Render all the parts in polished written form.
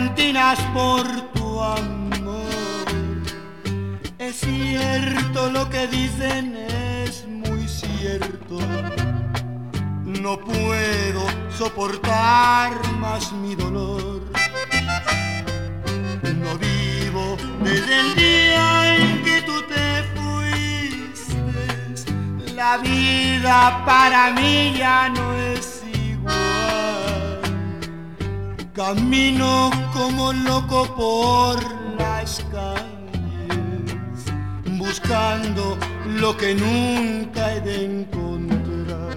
cantinas por tu amor. Es cierto lo que dicen, es muy cierto. No puedo soportar más mi dolor. No vivo desde el día en que tú te fuiste. La vida para mí ya no es igual. Camino como loco por las calles, buscando lo que nunca he de encontrar.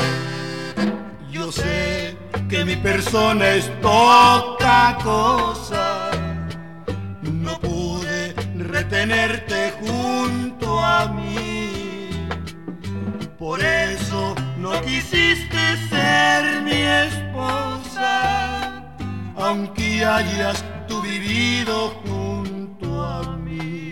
Yo sé que mi persona es poca cosa. No pude retenerte junto a mí. Por eso no quisiste ser mi esposa, aunque hayas tú vivido junto a mí.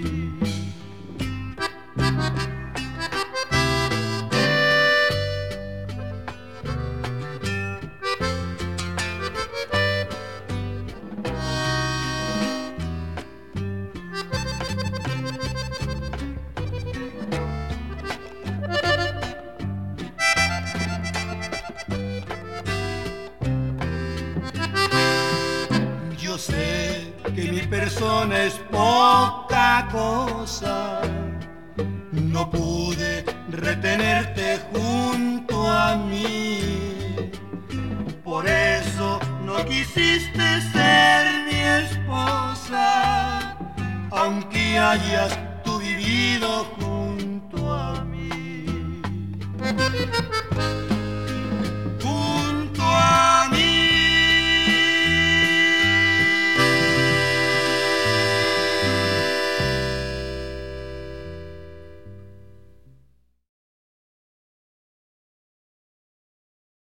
Yo sé que mi persona es poca cosa. No pude retenerte junto a mí. Por eso no quisiste ser mi esposa, aunque hayas tú vivido junto a mí.